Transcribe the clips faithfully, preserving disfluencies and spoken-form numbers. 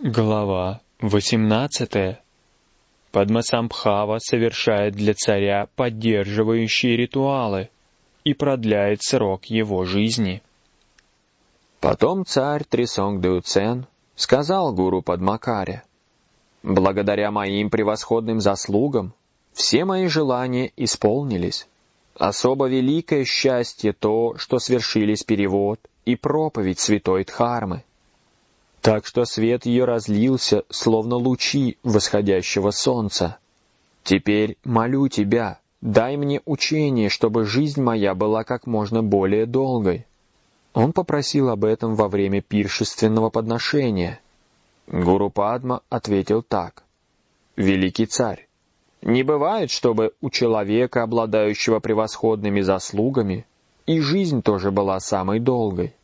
Глава восемнадцатая. Падмасамбхава совершает для царя поддерживающие ритуалы и продляет срок его жизни. Потом царь Трисонгдеуцен сказал гуру Падмакаре: «Благодаря моим превосходным заслугам все мои желания исполнились. Особо великое счастье то, что свершились перевод и проповедь святой Дхармы. Так что свет ее разлился, словно лучи восходящего солнца. Теперь молю тебя, дай мне учение, чтобы жизнь моя была как можно более долгой». Он попросил об этом во время пиршественного подношения. Гуру Падма ответил так: «Великий царь, не бывает, чтобы у человека, обладающего превосходными заслугами, и жизнь тоже была самой долгой.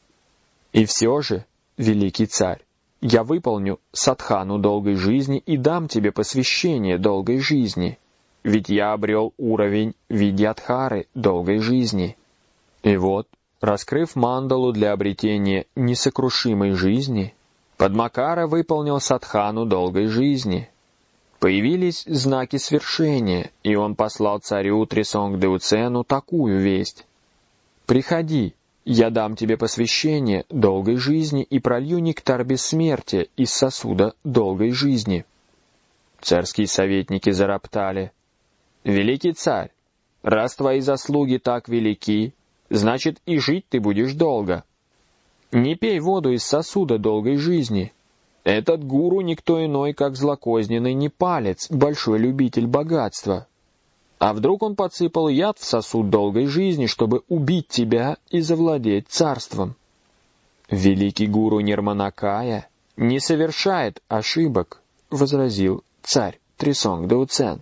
И все же, великий царь, я выполню садхану долгой жизни и дам тебе посвящение долгой жизни, ведь я обрел уровень видьядхары долгой жизни». И вот, раскрыв мандалу для обретения несокрушимой жизни, Падмакара выполнил садхану долгой жизни. Появились знаки свершения, и он послал царю Трисонгдеуцену такую весть: «Приходи, я дам тебе посвящение долгой жизни и пролью нектар бессмертия из сосуда долгой жизни». Царские советники зароптали: «Великий царь, раз твои заслуги так велики, значит и жить ты будешь долго. Не пей воду из сосуда долгой жизни. Этот гуру никто иной, как злокозненный непалец, большой любитель богатства. А вдруг он подсыпал яд в сосуд долгой жизни, чтобы убить тебя и завладеть царством?» «Великий гуру Нирманакая не совершает ошибок», — возразил царь Трисонгдеуцен.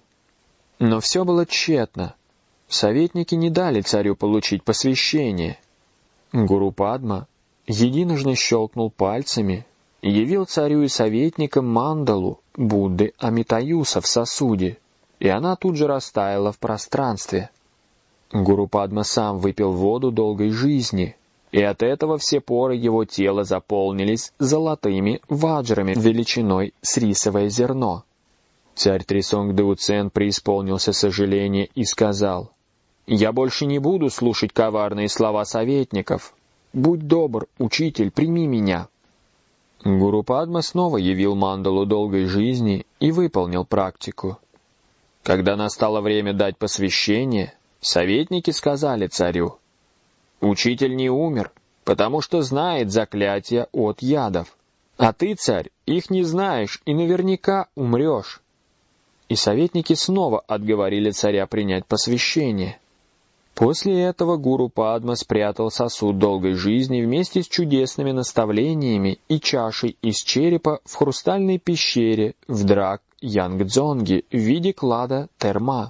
Но все было тщетно. Советники не дали царю получить посвящение. Гуру Падма единожды щелкнул пальцами и явил царю и советникам мандалу Будды Амитаюса в сосуде, и она тут же растаяла в пространстве. Гуру Падма сам выпил воду долгой жизни, и от этого все поры его тела заполнились золотыми ваджрами величиной с рисовое зерно. Царь Трисонгдеуцен преисполнился сожаления и сказал: «Я больше не буду слушать коварные слова советников. Будь добр, учитель, прими меня». Гуру Падма снова явил мандалу долгой жизни и выполнил практику. Когда настало время дать посвящение, советники сказали царю: «Учитель не умер, потому что знает заклятия от ядов, а ты, царь, их не знаешь и наверняка умрешь». И советники снова отговорили царя принять посвящение. После этого гуру Падма спрятал сосуд долгой жизни вместе с чудесными наставлениями и чашей из черепа в хрустальной пещере в Драк-Янгдзонге в виде клада Терма.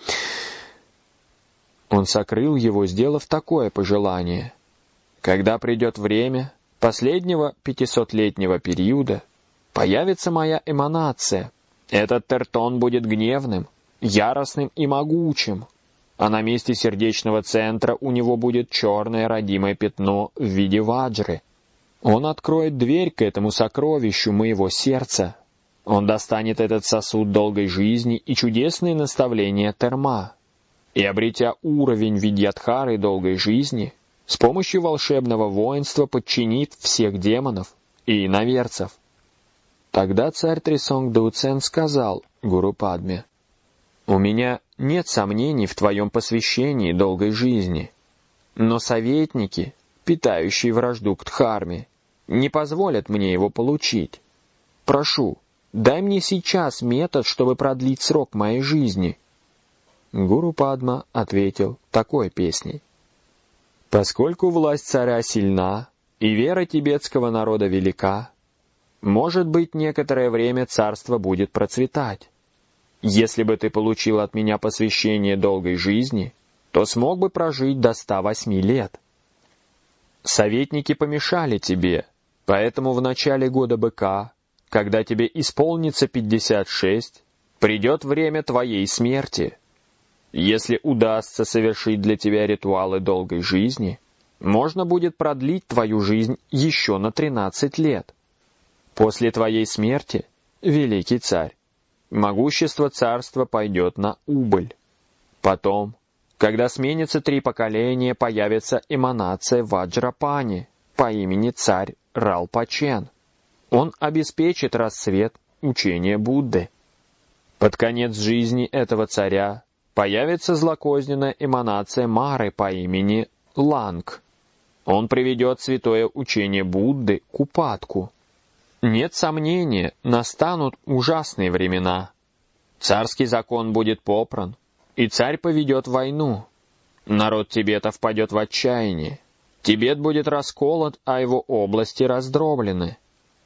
Он сокрыл его, сделав такое пожелание: «Когда придет время последнего пятисотлетнего периода, появится моя эманация. Этот тертон будет гневным, яростным и могучим, а на месте сердечного центра у него будет черное родимое пятно в виде ваджры. Он откроет дверь к этому сокровищу моего сердца. Он достанет этот сосуд долгой жизни и чудесные наставления Терма, и, обретя уровень видьядхары долгой жизни, с помощью волшебного воинства подчинит всех демонов и иноверцев». Тогда царь Трисонгдеуцен сказал гуру Падме: «У меня нет сомнений в твоем посвящении долгой жизни, но советники, питающие вражду к Дхарме, не позволят мне его получить. Прошу, дай мне сейчас метод, чтобы продлить срок моей жизни». Гуру Падма ответил такой песней: «Поскольку власть царя сильна и вера тибетского народа велика, может быть, некоторое время царство будет процветать. Если бы ты получил от меня посвящение долгой жизни, то смог бы прожить до ста восьми лет. Советники помешали тебе, поэтому в начале года быка, когда тебе исполнится пятьдесят шесть, придет время твоей смерти. Если удастся совершить для тебя ритуалы долгой жизни, можно будет продлить твою жизнь еще на тринадцать лет. После твоей смерти, великий царь, могущество царства пойдет на убыль. Потом, когда сменится три поколения, появится эманация Ваджрапани по имени царь Ралпачен. Он обеспечит расцвет учения Будды. Под конец жизни этого царя появится злокозненная эманация Мары по имени Ланг. Он приведет святое учение Будды к упадку. Нет сомнения, настанут ужасные времена. Царский закон будет попран, и царь поведет войну. Народ Тибета впадет в отчаяние. Тибет будет расколот, а его области раздроблены.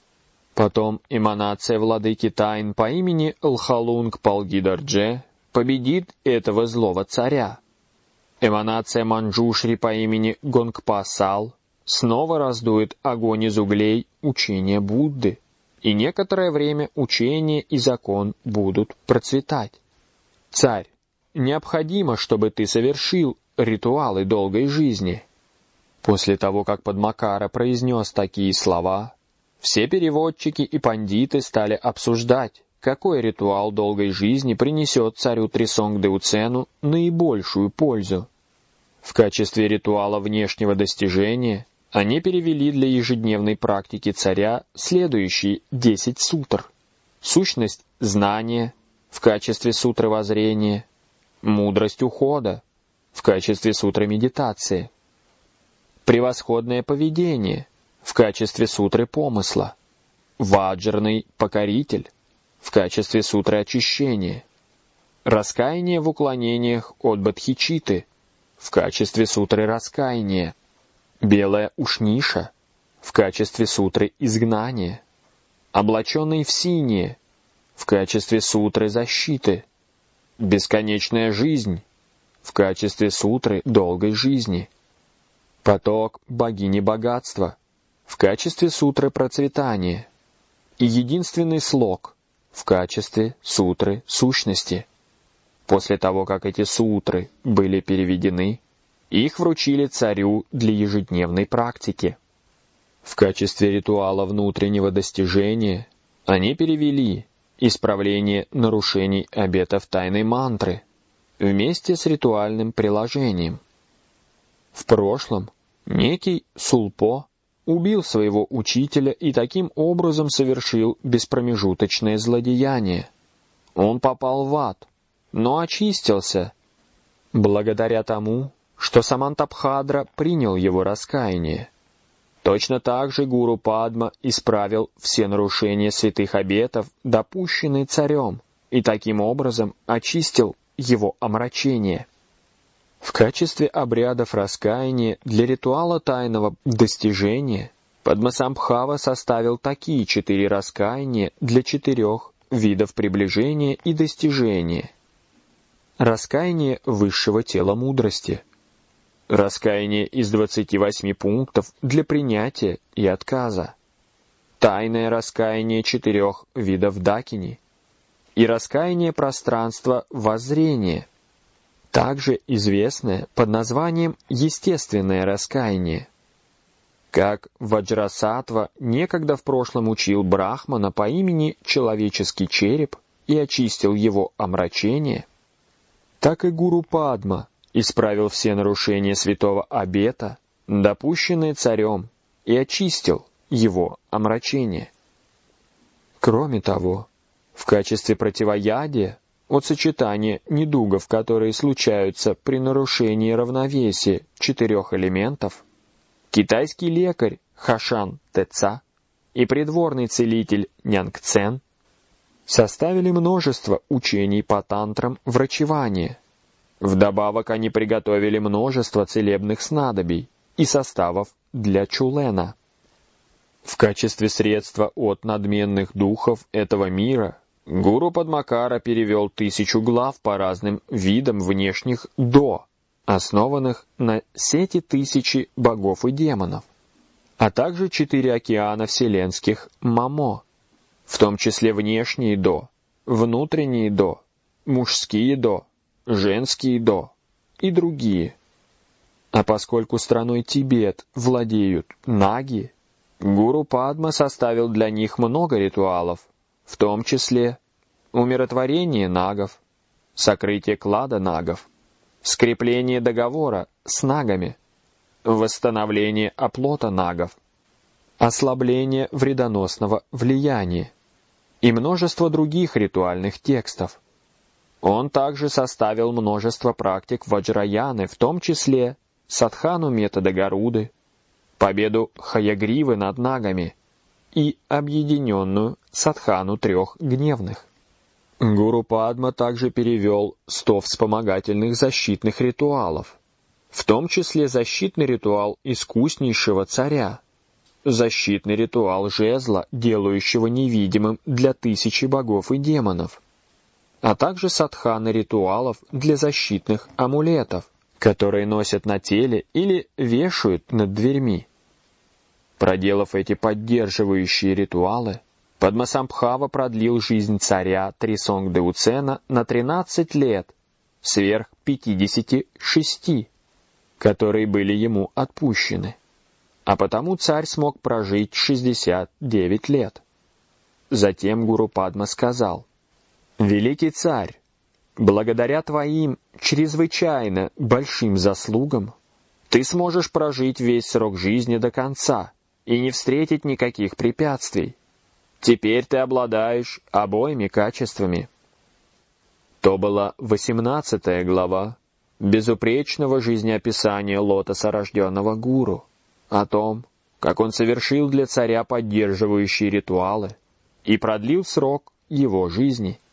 Потом эманация владыки тайн по имени Лхалунг Палгидардже победит этого злого царя. Эманация Манджушри по имени Гонгпа-Сал снова раздует огонь из углей учения Будды, и некоторое время учение и закон будут процветать. Царь, необходимо, чтобы ты совершил ритуалы долгой жизни. После того, как Падмакара произнес такие слова, все переводчики и пандиты стали обсуждать, какой ритуал долгой жизни принесет царю Трисонгдеуцену наибольшую пользу. В качестве ритуала внешнего достижения они перевели для ежедневной практики царя следующие десять сутр. Сущность знания в качестве сутры воззрения, мудрость ухода в качестве сутры медитации, превосходное поведение в качестве сутры помысла, ваджрный покоритель в качестве сутры очищения, раскаяние в уклонениях от бодхичитты в качестве сутры раскаяния, белая ушниша в качестве сутры изгнания, облаченный в синее в качестве сутры защиты, бесконечная жизнь в качестве сутры долгой жизни, поток богини богатства в качестве сутры процветания и единственный слог в качестве сутры сущности. После того, как эти сутры были переведены, их вручили царю для ежедневной практики. В качестве ритуала внутреннего достижения они перевели исправление нарушений обетов тайной мантры вместе с ритуальным приложением. В прошлом некий Сулпо убил своего учителя и таким образом совершил беспромежуточное злодеяние. Он попал в ад, но очистился, благодаря тому, что Самантабхадра принял его раскаяние. Точно так же гуру Падма исправил все нарушения святых обетов, допущенные царем, и таким образом очистил его омрачение. В качестве обрядов раскаяния для ритуала тайного достижения Падмасамбхава составил такие четыре раскаяния для четырех видов приближения и достижения. Раскаяние высшего тела мудрости. Раскаяние из двадцати восьми пунктов для принятия и отказа. Тайное раскаяние четырех видов дакини. И раскаяние пространства воззрения, также известное под названием естественное раскаяние. Как Ваджрасаттва некогда в прошлом учил Брахмана по имени Человеческий череп и очистил его омрачение, так и гуру Падма исправил все нарушения святого обета, допущенные царем, и очистил его омрачение. Кроме того, в качестве противоядия от сочетания недугов, которые случаются при нарушении равновесия четырех элементов, китайский лекарь Хашан Теца и придворный целитель Нянгцен составили множество учений по тантрам врачевания. Вдобавок они приготовили множество целебных снадобий и составов для чулена. В качестве средства от надменных духов этого мира гуру Падмакара перевел тысячу глав по разным видам внешних до, основанных на сети тысячи богов и демонов, а также четыре океана вселенских мамо, в том числе внешние до, внутренние до, мужские до, женские до и другие. А поскольку страной Тибет владеют наги, Гуру Падма составил для них много ритуалов, в том числе умиротворение нагов, сокрытие клада нагов, скрепление договора с нагами, восстановление оплота нагов, ослабление вредоносного влияния и множество других ритуальных текстов. Он также составил множество практик ваджраяны, в том числе садхану метода Гаруды, победу Хаягривы над нагами и объединенную садхану трех гневных. Гуру Падма также перевел сто вспомогательных защитных ритуалов, в том числе защитный ритуал искуснейшего царя, защитный ритуал жезла, делающего невидимым для тысячи богов и демонов, а также садханы ритуалов для защитных амулетов, которые носят на теле или вешают над дверьми. Проделав эти поддерживающие ритуалы, Падмасамбхава продлил жизнь царя Трисонгдеуцена на тринадцать лет, сверх пятидесяти шести, которые были ему отпущены, а потому царь смог прожить шестьдесят девять лет. Затем Гуру Падма сказал: «Великий царь, благодаря твоим чрезвычайно большим заслугам ты сможешь прожить весь срок жизни до конца и не встретить никаких препятствий. Теперь ты обладаешь обоими качествами». То была восемнадцатая глава безупречного жизнеописания лотоса рожденного гуру, о том, как он совершил для царя поддерживающие ритуалы и продлил срок его жизни.